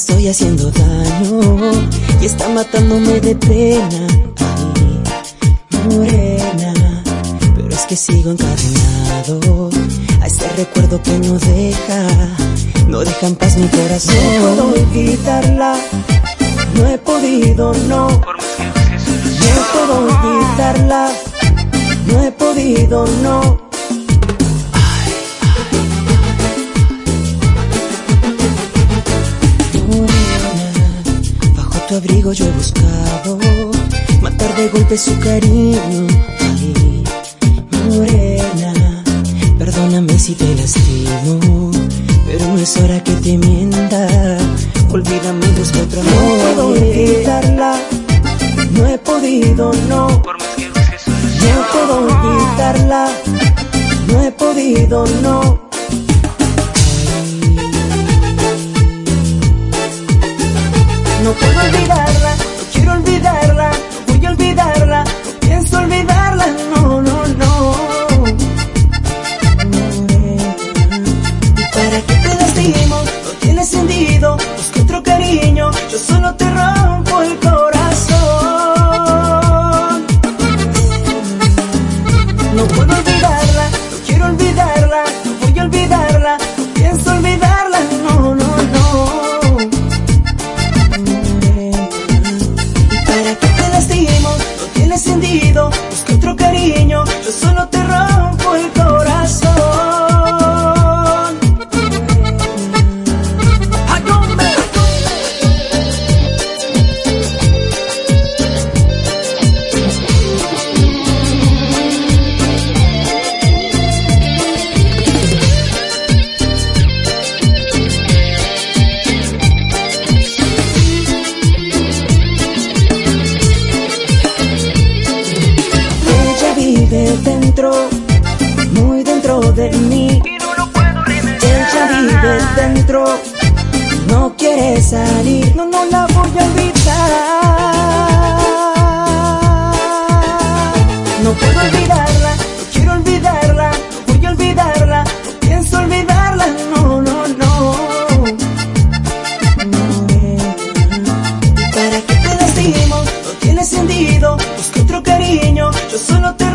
estoy haciendo daño y está matándome de pena. Ay, morena, pero es que sigo encadenado a ese recuerdo que no deja en paz mi corazón. No puedo evitarla, no he podido, no. No puedo evitarla, no he podido, no. Tu abrigo yo he buscado matar de golpe su cariño. Ay, morena, perdóname si te lastimo, pero no es hora que te mienta. Olvídame, busca otra amor. No puedo evitarla, no he podido, no. No puedo evitarla, no he podido, no. No puedo olvidarla, no quiero olvidarla, no voy a olvidarla, no pienso olvidarla, no, no, no. ¿Y para qué te lastimo? No tiene sentido, busca otro cariño, yo solo te rompo el corazón. No puedo olvidarla, no quiero olvidarla, no voy a olvidarla, no pienso olvidarla, no, no, no. Sentido, busca otro cariño, yo solo te rompo el corazón. ¡Ay, hombre! Dentro, muy dentro de mí, y no lo puedo remediar. Ella vive dentro, no quiere salir, no, no la voy a olvidar. No puedo olvidarla, no quiero olvidarla, no voy a olvidarla, no pienso olvidarla, no, no, no. ¿Para qué te lastimo? No tiene sentido, busca otro cariño, yo solo te